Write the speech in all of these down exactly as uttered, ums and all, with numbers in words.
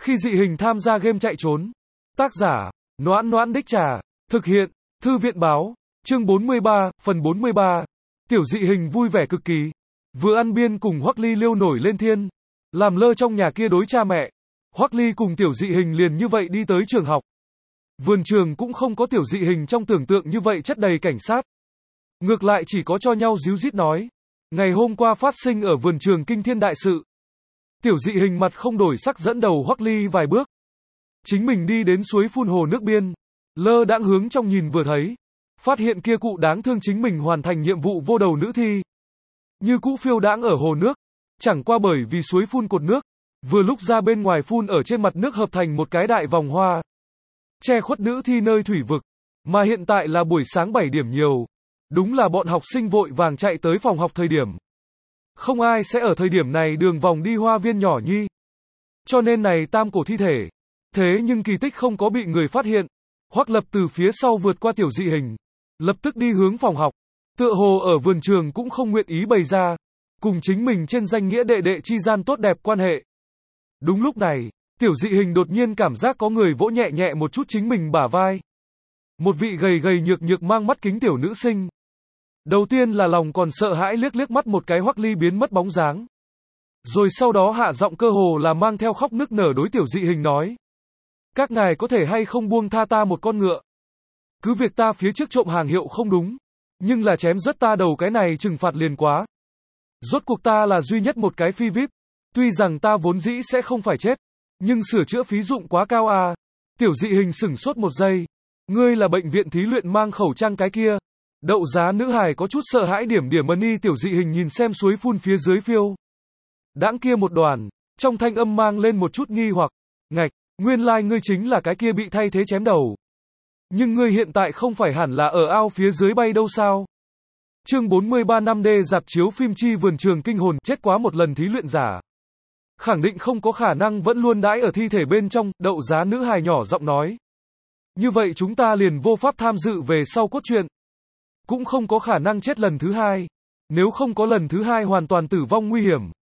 Khi dị hình tham gia game chạy trốn. Tác giả, Noãn Noãn Đích Trà. Thực hiện, Thư viện Báo. Chương bốn mươi ba, phần bốn mươi ba. Tiểu dị hình vui vẻ cực kỳ. Vừa ăn biên cùng Hoắc Ly liêu nổi lên thiên. Làm lơ trong nhà kia đối cha mẹ. Hoắc Ly cùng tiểu dị hình liền như vậy đi tới trường học. Vườn trường cũng không có tiểu dị hình trong tưởng tượng như vậy chất đầy cảnh sát. Ngược lại chỉ có cho nhau díu dít nói. Ngày hôm qua phát sinh ở vườn trường kinh thiên đại sự. Tiểu dị hình mặt không đổi sắc dẫn đầu Hoắc Ly vài bước. Chính mình đi đến suối phun hồ nước biên. Lơ đãng hướng trong nhìn vừa thấy. Phát hiện kia cụ đáng thương chính mình hoàn thành nhiệm vụ vô đầu nữ thi. Như cũ phiêu đãng ở hồ nước. Chẳng qua bởi vì suối phun cột nước. Vừa lúc ra bên ngoài phun ở trên mặt nước hợp thành một cái đại vòng hoa. Che khuất nữ thi nơi thủy vực. Mà hiện tại là buổi sáng bảy điểm nhiều. Đúng là bọn học sinh vội vàng chạy tới phòng học thời điểm. Không ai sẽ ở thời điểm này đường vòng đi hoa viên nhỏ nhi. Cho nên này tam cổ thi thể. Thế nhưng kỳ tích không có bị người phát hiện. Hoắc Lập từ phía sau vượt qua tiểu dị hình. Lập tức đi hướng phòng học. Tựa hồ ở vườn trường cũng không nguyện ý bày ra. Cùng chính mình trên danh nghĩa đệ đệ chi gian tốt đẹp quan hệ. Đúng lúc này, tiểu dị hình đột nhiên cảm giác có người vỗ nhẹ nhẹ một chút chính mình bả vai. Một vị gầy gầy nhược nhược mang mắt kính tiểu nữ sinh. Đầu tiên là lòng còn sợ hãi liếc liếc mắt một cái Hoắc Ly biến mất bóng dáng. Rồi sau đó hạ giọng cơ hồ là mang theo khóc nức nở đối tiểu dị hình nói. Các ngài có thể hay không buông tha ta một con ngựa. Cứ việc ta phía trước trộm hàng hiệu không đúng. Nhưng là chém rớt ta đầu cái này trừng phạt liền quá. Rốt cuộc ta là duy nhất một cái phi víp. Tuy rằng ta vốn dĩ sẽ không phải chết. Nhưng sửa chữa phí dụng quá cao à. Tiểu dị hình sửng sốt một giây. Ngươi là bệnh viện thí luyện mang khẩu trang cái kia. Đậu giá nữ hài có chút sợ hãi điểm điểm ân y tiểu dị hình nhìn xem suối phun phía dưới phiêu. Đãng kia một đoàn. Trong thanh âm mang lên một chút nghi hoặc. Ngạch, nguyên lai like ngươi chính là cái kia bị thay thế chém đầu. Nhưng ngươi hiện tại không phải hẳn là ở ao phía dưới bay đâu sao? Chương bốn mươi ba năm D dạp chiếu phim chi vườn trường kinh hồn chết quá một lần thí luyện giả. Khẳng định không có khả năng vẫn luôn đãi ở thi thể bên trong, đậu giá nữ hài nhỏ giọng nói. Như vậy chúng ta liền vô pháp tham dự về sau cốt truyện. Cũng không có khả năng chết lần thứ hai. Nếu không có lần thứ hai hoàn toàn tử vong nguy hiểm.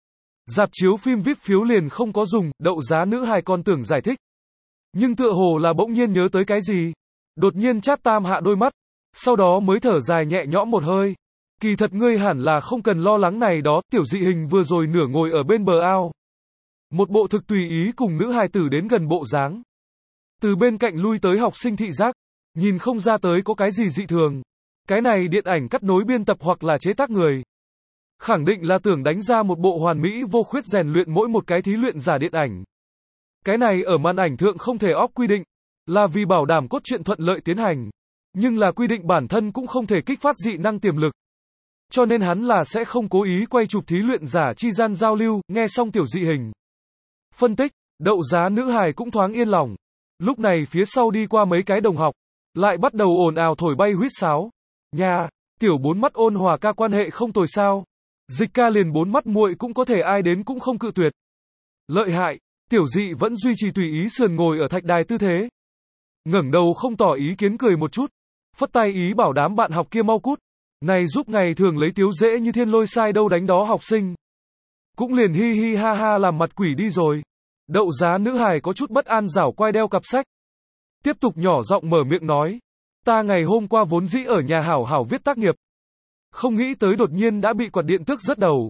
Dạp chiếu phim víp phiếu liền không có dùng, đậu giá nữ hài còn tưởng giải thích. Nhưng tựa hồ là bỗng nhiên nhớ tới cái gì. Đột nhiên chát tam hạ đôi mắt. Sau đó mới thở dài nhẹ nhõm một hơi. Kỳ thật ngươi hẳn là không cần lo lắng này đó, tiểu dị hình vừa rồi nửa ngồi ở bên bờ ao. Một bộ thực tùy ý cùng nữ hài tử đến gần bộ dáng. Từ bên cạnh lui tới học sinh thị giác. Nhìn không ra tới có cái gì dị thường. Cái này điện ảnh cắt nối biên tập hoặc là chế tác người. Khẳng định là tưởng đánh ra một bộ hoàn mỹ vô khuyết rèn luyện mỗi một cái thí luyện giả điện ảnh. Cái này ở màn ảnh thượng không thể óp quy định. Là vì bảo đảm cốt truyện thuận lợi tiến hành. Nhưng là quy định bản thân cũng không thể kích phát dị năng tiềm lực. Cho nên hắn là sẽ không cố ý quay chụp thí luyện giả chi gian giao lưu, nghe xong tiểu dị hình. Phân tích, đậu giá nữ hài cũng thoáng yên lòng. Lúc này phía sau đi qua mấy cái đồng học. Lại bắt đầu ồn ào thổi bay huýt sáo. Nha, tiểu bốn mắt ôn hòa ca quan hệ không tồi sao. Dịch ca liền bốn mắt muội cũng có thể ai đến cũng không cự tuyệt. Lợi hại, tiểu dị vẫn duy trì tùy ý sườn ngồi ở thạch đài tư thế. Ngẩng đầu không tỏ ý kiến cười một chút. Phất tay ý bảo đám bạn học kia mau cút. Này giúp ngày thường lấy tiếu dễ như thiên lôi sai đâu đánh đó học sinh. Cũng liền hi hi ha ha làm mặt quỷ đi rồi. Đậu giá nữ hài có chút bất an rảo quai đeo cặp sách. Tiếp tục nhỏ giọng mở miệng nói. Ta ngày hôm qua vốn dĩ ở nhà hảo hảo viết tác nghiệp. Không nghĩ tới đột nhiên đã bị quạt điện tước rớt đầu.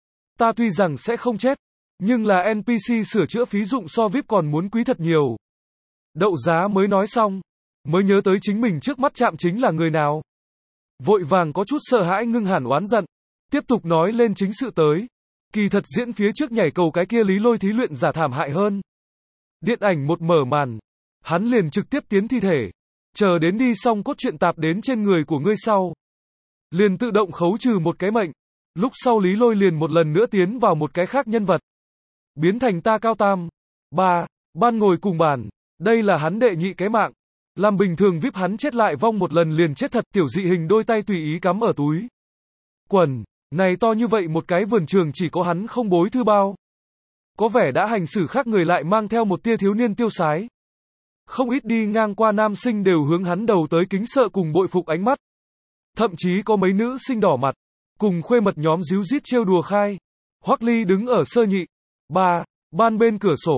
Ta tuy rằng sẽ không chết. Nhưng là en pê xê sửa chữa phí dụng so víp còn muốn quý thật nhiều. Đậu giá mới nói xong. Mới nhớ tới chính mình trước mắt chạm chính là người nào. Vội vàng có chút sợ hãi ngưng hẳn oán giận. Tiếp tục nói lên chính sự tới. Kỳ thật diễn phía trước nhảy cầu cái kia lý lôi thí luyện giả thảm hại hơn. Điện ảnh một mở màn. Hắn liền trực tiếp tiến thi thể. Chờ đến đi xong cốt truyện tạp đến trên người của ngươi sau. Liền tự động khấu trừ một cái mệnh. Lúc sau lý lôi liền một lần nữa tiến vào một cái khác nhân vật. Biến thành ta cao tam. Ba. Ban ngồi cùng bàn. Đây là hắn đệ nhị cái mạng. Làm bình thường víp hắn chết lại vong một lần liền chết thật tiểu dị hình đôi tay tùy ý cắm ở túi. Quần. Này to như vậy một cái vườn trường chỉ có hắn không bối thư bao. Có vẻ đã hành xử khác người lại mang theo một tia thiếu niên tiêu sái. Không ít đi ngang qua nam sinh đều hướng hắn đầu tới kính sợ cùng bội phục ánh mắt. Thậm chí có mấy nữ sinh đỏ mặt. Cùng khuê mật nhóm díu dít trêu đùa khai. Hoắc Ly đứng ở sơ nhị. Ba. Ban bên cửa sổ.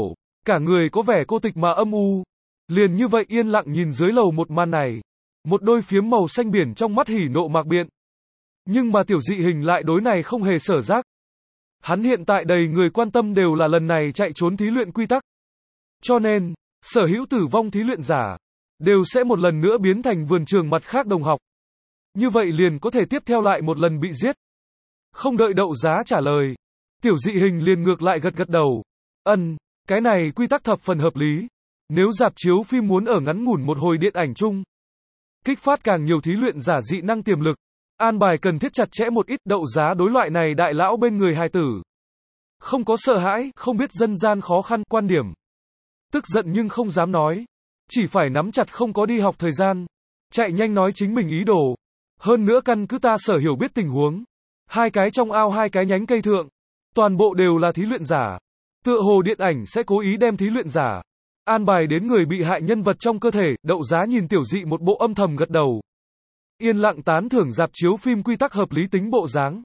cả người có vẻ cô tịch mà âm u. Liền như vậy yên lặng nhìn dưới lầu một màn này. Một đôi phiếm màu xanh biển trong mắt hỉ nộ mạc biện. Nhưng mà tiểu dị hình lại đối này không hề sở giác. Hắn hiện tại đầy người quan tâm đều là lần này chạy trốn thí luyện quy tắc. Cho nên, sở hữu tử vong thí luyện giả, đều sẽ một lần nữa biến thành vườn trường mặt khác đồng học. Như vậy liền có thể tiếp theo lại một lần bị giết. Không đợi Đậu Giá trả lời, tiểu dị hình liền ngược lại gật gật đầu. Ân, cái này quy tắc thập phần hợp lý. Nếu rạp chiếu phim muốn ở ngắn ngủn một hồi điện ảnh chung, kích phát càng nhiều thí luyện giả dị năng tiềm lực, an bài cần thiết chặt chẽ một ít. Đậu Giá đối loại này đại lão bên người hài tử. Không có sợ hãi, không biết dân gian khó khăn, quan điểm. Tức giận nhưng không dám nói. Chỉ phải nắm chặt không có đi học thời gian. Chạy nhanh nói chính mình ý đồ. Hơn nữa căn cứ ta sở hiểu biết tình huống. Hai cái trong ao hai cái nhánh cây thượng. Toàn bộ đều là thí luyện giả. Tựa hồ điện ảnh sẽ cố ý đem thí luyện giả an bài đến người bị hại nhân vật trong cơ thể. Đậu Giá nhìn tiểu dị một bộ âm thầm gật đầu. Yên lặng tán thưởng rạp chiếu phim quy tắc hợp lý tính bộ dáng.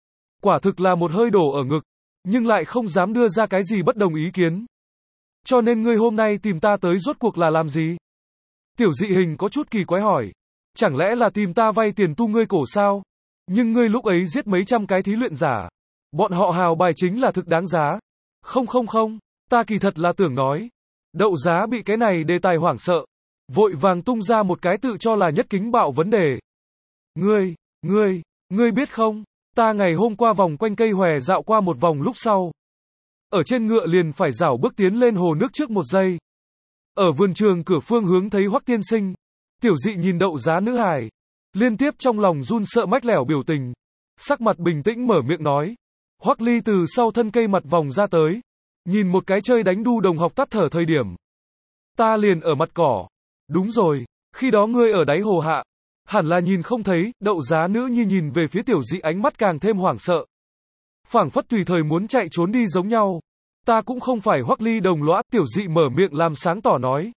Quả thực là một hơi đổ ở ngực. Nhưng lại không dám đưa ra cái gì bất đồng ý kiến. Cho nên ngươi hôm nay tìm ta tới rốt cuộc là làm gì? Tiểu dị hình có chút kỳ quái hỏi. Chẳng lẽ là tìm ta vay tiền tu ngươi cổ sao? Nhưng ngươi lúc ấy giết mấy trăm cái thí luyện giả. Bọn họ hào bài chính là thực đáng giá. Không không không, ta kỳ thật là tưởng nói. Đậu Giá bị cái này đề tài hoảng sợ. Vội vàng tung ra một cái tự cho là nhất kính bạo vấn đề. Ngươi, ngươi, ngươi biết không? Ta ngày hôm qua vòng quanh cây hòe dạo qua một vòng lúc sau. Ở trên ngựa liền phải rảo bước tiến lên hồ nước trước một giây. Ở vườn trường cửa phương hướng thấy Hoắc tiên sinh. Tiểu dị nhìn Đậu Giá nữ hài. Liên tiếp trong lòng run sợ mách lẻo biểu tình. Sắc mặt bình tĩnh mở miệng nói. Hoắc Ly từ sau thân cây mặt vòng ra tới. Nhìn một cái chơi đánh đu đồng học tắt thở thời điểm. Ta liền ở mặt cỏ. Đúng rồi, khi đó ngươi ở đáy hồ hạ. Hẳn là nhìn không thấy. Đậu Giá nữ nhi nhìn về phía tiểu dị ánh mắt càng thêm hoảng sợ. Phảng phất tùy thời muốn chạy trốn đi giống nhau. Ta cũng không phải Hoắc Ly đồng lõa. Tiểu dị mở miệng làm sáng tỏ nói.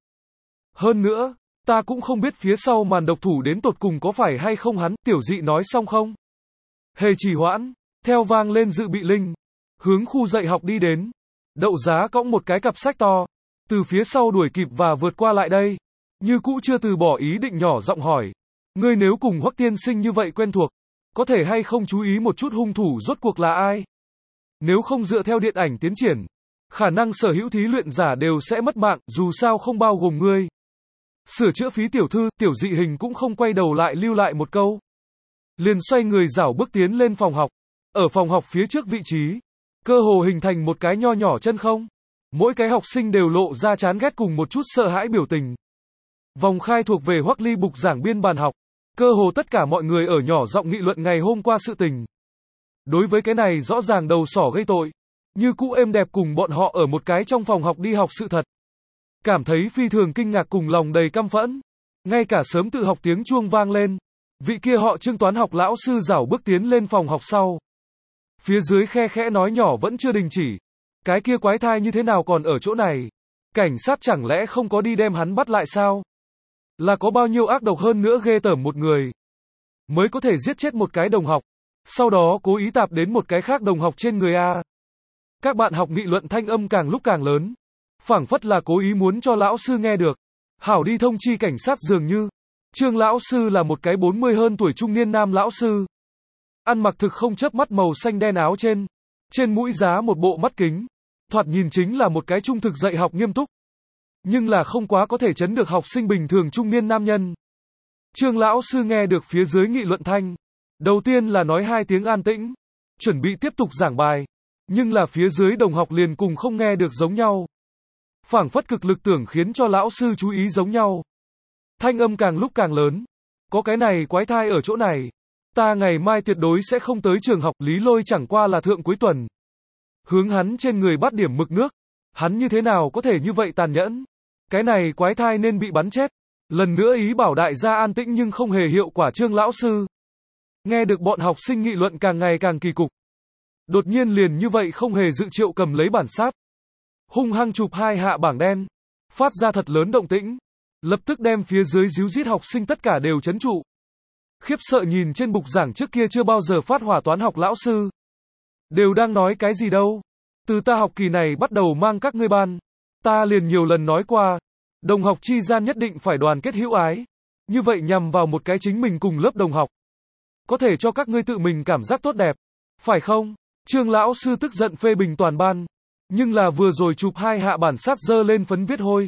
Hơn nữa, ta cũng không biết phía sau màn độc thủ đến tột cùng có phải hay không hắn. Tiểu dị nói xong không? Hề trì hoãn, theo vang lên dự bị linh. Hướng khu dạy học đi đến. Đậu Giá cõng một cái cặp sách to. Từ phía sau đuổi kịp và vượt qua lại đây. Như cũ chưa từ bỏ ý định nhỏ giọng hỏi. Ngươi nếu cùng Hoắc tiên sinh như vậy quen thuộc. Có thể hay không chú ý một chút hung thủ rốt cuộc là ai? Nếu không dựa theo điện ảnh tiến triển. Khả năng sở hữu thí luyện giả đều sẽ mất mạng. Dù sao không bao gồm ngươi. Sửa chữa phí tiểu thư. Tiểu dị hình cũng không quay đầu lại lưu lại một câu. Liền xoay người rảo bước tiến lên phòng học. Ở phòng học phía trước vị trí. Cơ hồ hình thành một cái nho nhỏ chân không. Mỗi cái học sinh đều lộ ra chán ghét cùng một chút sợ hãi biểu tình. Vòng khai thuộc về Hoắc Ly bục giảng biên bàn học. Cơ hồ tất cả mọi người ở nhỏ giọng nghị luận ngày hôm qua sự tình. Đối với cái này rõ ràng đầu sỏ gây tội. Như cũ êm đẹp cùng bọn họ ở một cái trong phòng học đi học sự thật. Cảm thấy phi thường kinh ngạc cùng lòng đầy căm phẫn. Ngay cả sớm tự học tiếng chuông vang lên. Vị kia họ Trương toán học lão sư rảo bước tiến lên phòng học sau. Phía dưới khe khẽ nói nhỏ vẫn chưa đình chỉ. Cái kia quái thai như thế nào còn ở chỗ này? Cảnh sát chẳng lẽ không có đi đem hắn bắt lại sao? Là có bao nhiêu ác độc hơn nữa ghê tởm một người. Mới có thể giết chết một cái đồng học. Sau đó cố ý tạp đến một cái khác đồng học trên người A. Các bạn học nghị luận thanh âm càng lúc càng lớn. Phảng phất là cố ý muốn cho lão sư nghe được. Hảo đi thông chi cảnh sát dường như. Trương lão sư là một cái bốn mươi hơn tuổi trung niên nam lão sư. Ăn mặc thực không chớp mắt màu xanh đen áo trên. Trên mũi giá một bộ mắt kính. Thoạt nhìn chính là một cái trung thực dạy học nghiêm túc. Nhưng là không quá có thể chấn được học sinh bình thường trung niên nam nhân. Trương lão sư nghe được phía dưới nghị luận thanh. Đầu tiên là nói hai tiếng an tĩnh. Chuẩn bị tiếp tục giảng bài. Nhưng là phía dưới đồng học liền cùng không nghe được giống nhau. Phảng phất cực lực tưởng khiến cho lão sư chú ý giống nhau. Thanh âm càng lúc càng lớn. Có cái này quái thai ở chỗ này. Ta ngày mai tuyệt đối sẽ không tới trường học. Lý Lôi chẳng qua là thượng cuối tuần. Hướng hắn trên người bắt điểm mực nước. Hắn như thế nào có thể như vậy tàn nhẫn. Cái này quái thai nên bị bắn chết. Lần nữa ý bảo đại gia an tĩnh nhưng không hề hiệu quả. Trương lão sư nghe được bọn học sinh nghị luận càng ngày càng kỳ cục. Đột nhiên liền như vậy không hề dự triệu cầm lấy bản sáp. Hung hăng chụp hai hạ bảng đen. Phát ra thật lớn động tĩnh. Lập tức đem phía dưới díu dít học sinh tất cả đều chấn trụ. Khiếp sợ nhìn trên bục giảng trước kia chưa bao giờ phát hỏa toán học lão sư. Đều đang nói cái gì đâu. Từ ta học kỳ này bắt đầu mang các ngươi ban. Ta liền nhiều lần nói qua, đồng học chi gian nhất định phải đoàn kết hữu ái. Như vậy nhằm vào một cái chính mình cùng lớp đồng học. Có thể cho các ngươi tự mình cảm giác tốt đẹp. Phải không? Trương lão sư tức giận phê bình toàn ban. Nhưng là vừa rồi chụp hai hạ bản sát dơ lên phấn viết hôi.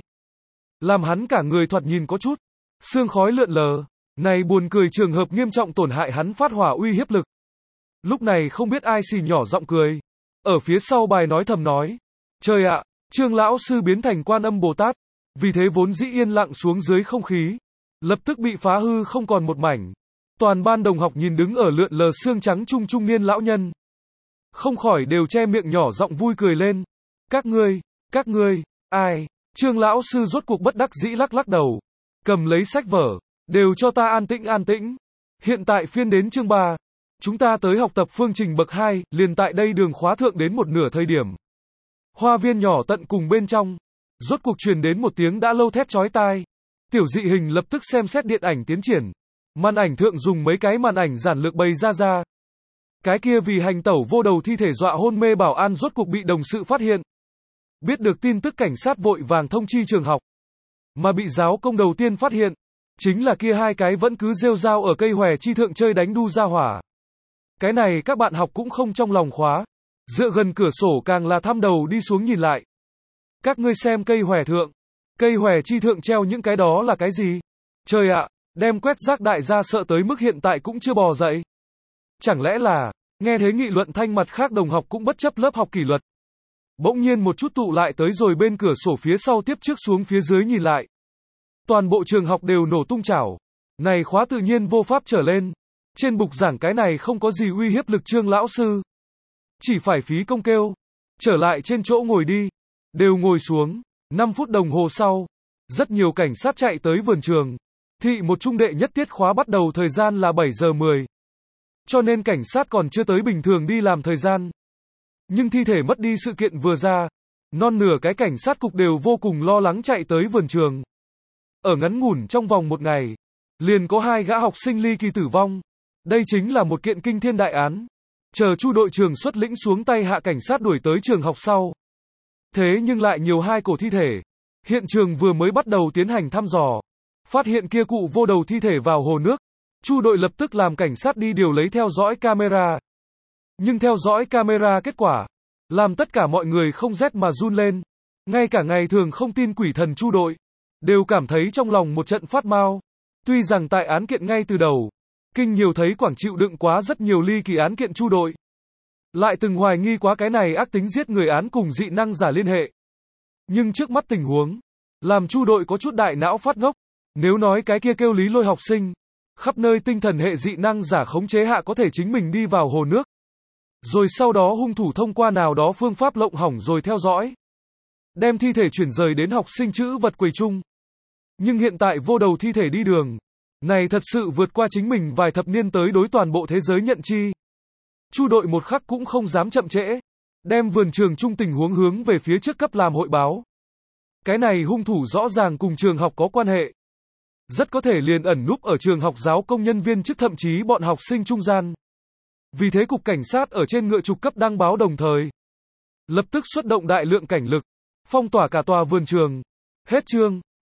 Làm hắn cả người thoạt nhìn có chút. Sương khói lượn lờ. Này buồn cười trường hợp nghiêm trọng tổn hại hắn phát hỏa uy hiếp lực. Lúc này không biết ai xì nhỏ giọng cười. Ở phía sau bài nói thầm nói. Trời ạ, Trương lão sư biến thành Quan Âm Bồ Tát. Vì thế vốn dĩ yên lặng xuống dưới không khí. Lập tức bị phá hư không còn một mảnh. Toàn ban đồng học nhìn đứng ở lượn lờ xương trắng trung trung niên lão nhân. Không khỏi đều che miệng nhỏ giọng vui cười lên. Các ngươi, các ngươi, ai? Trương lão sư rốt cuộc bất đắc dĩ lắc lắc đầu. Cầm lấy sách vở. Đều cho ta an tĩnh an tĩnh. Hiện tại phiên đến chương ba. Chúng ta tới học tập phương trình bậc hai, liền tại đây đường khóa thượng đến một nửa thời điểm. Hoa viên nhỏ tận cùng bên trong. Rốt cuộc truyền đến một tiếng đã lâu thét chói tai. Tiểu dị hình lập tức xem xét điện ảnh tiến triển. Màn ảnh thượng dùng mấy cái màn ảnh giản lược bày ra ra. Cái kia vì hành tẩu vô đầu thi thể dọa hôn mê bảo an rốt cuộc bị đồng sự phát hiện. Biết được tin tức cảnh sát vội vàng thông chi trường học. Mà bị giáo công đầu tiên phát hiện. Chính là kia hai cái vẫn cứ rêu rao ở cây hòe chi thượng chơi đánh đu ra hỏa. Cái này các bạn học cũng không trong lòng khóa. Dựa gần cửa sổ càng là thăm đầu đi xuống nhìn lại. Các ngươi xem cây hòe thượng. Cây hòe chi thượng treo những cái đó là cái gì? Trời ạ, đem quét rác đại gia sợ tới mức hiện tại cũng chưa bò dậy. Chẳng lẽ là, nghe thế nghị luận thanh mặt khác đồng học cũng bất chấp lớp học kỷ luật. Bỗng nhiên một chút tụ lại tới rồi bên cửa sổ phía sau tiếp trước xuống phía dưới nhìn lại. Toàn bộ trường học đều nổ tung chảo. Này khóa tự nhiên vô pháp trở lên. Trên bục giảng cái này không có gì uy hiếp lực Trương lão sư. Chỉ phải phí công kêu. Trở lại trên chỗ ngồi đi. Đều ngồi xuống. năm phút đồng hồ sau. Rất nhiều cảnh sát chạy tới vườn trường. Thị một trung đệ nhất tiết khóa bắt đầu thời gian là bảy giờ mười. Cho nên cảnh sát còn chưa tới bình thường đi làm thời gian. Nhưng thi thể mất đi sự kiện vừa ra. Non nửa cái cảnh sát cục đều vô cùng lo lắng chạy tới vườn trường. Ở ngắn ngủn trong vòng một ngày, liền có hai gã học sinh ly kỳ tử vong. Đây chính là một kiện kinh thiên đại án. Chờ Chu đội trưởng xuất lĩnh xuống tay hạ cảnh sát đuổi tới trường học sau. Thế nhưng lại nhiều hai cổ thi thể. Hiện trường vừa mới bắt đầu tiến hành thăm dò. Phát hiện kia cụ vô đầu thi thể vào hồ nước. Chu đội lập tức làm cảnh sát đi điều lấy theo dõi camera. Nhưng theo dõi camera kết quả, làm tất cả mọi người không rét mà run lên. Ngay cả ngày thường không tin quỷ thần Chu đội, đều cảm thấy trong lòng một trận phát mau. Tuy rằng tại án kiện ngay từ đầu, kinh nhiều thấy quảng chịu đựng quá rất nhiều ly kỳ án kiện Chu đội. Lại từng hoài nghi quá cái này ác tính giết người án cùng dị năng giả liên hệ. Nhưng trước mắt tình huống, làm Chu đội có chút đại não phát ngốc. Nếu nói cái kia kêu Lý Lôi học sinh, khắp nơi tinh thần hệ dị năng giả khống chế hạ có thể chính mình đi vào hồ nước. Rồi sau đó hung thủ thông qua nào đó phương pháp lộng hỏng rồi theo dõi. Đem thi thể chuyển rời đến học sinh chữ vật quầy chung. Nhưng hiện tại vô đầu thi thể đi đường. Này thật sự vượt qua chính mình vài thập niên tới đối toàn bộ thế giới nhận chi. Chu đội một khắc cũng không dám chậm trễ. Đem vườn trường chung tình huống hướng về phía trước cấp làm hội báo. Cái này hung thủ rõ ràng cùng trường học có quan hệ. Rất có thể liền ẩn núp ở trường học giáo công nhân viên chức thậm chí bọn học sinh trung gian. Vì thế cục cảnh sát ở trên ngựa trục cấp đăng báo đồng thời. Lập tức xuất động đại lượng cảnh lực. Phong tỏa cả tòa vườn trường. Hết chương.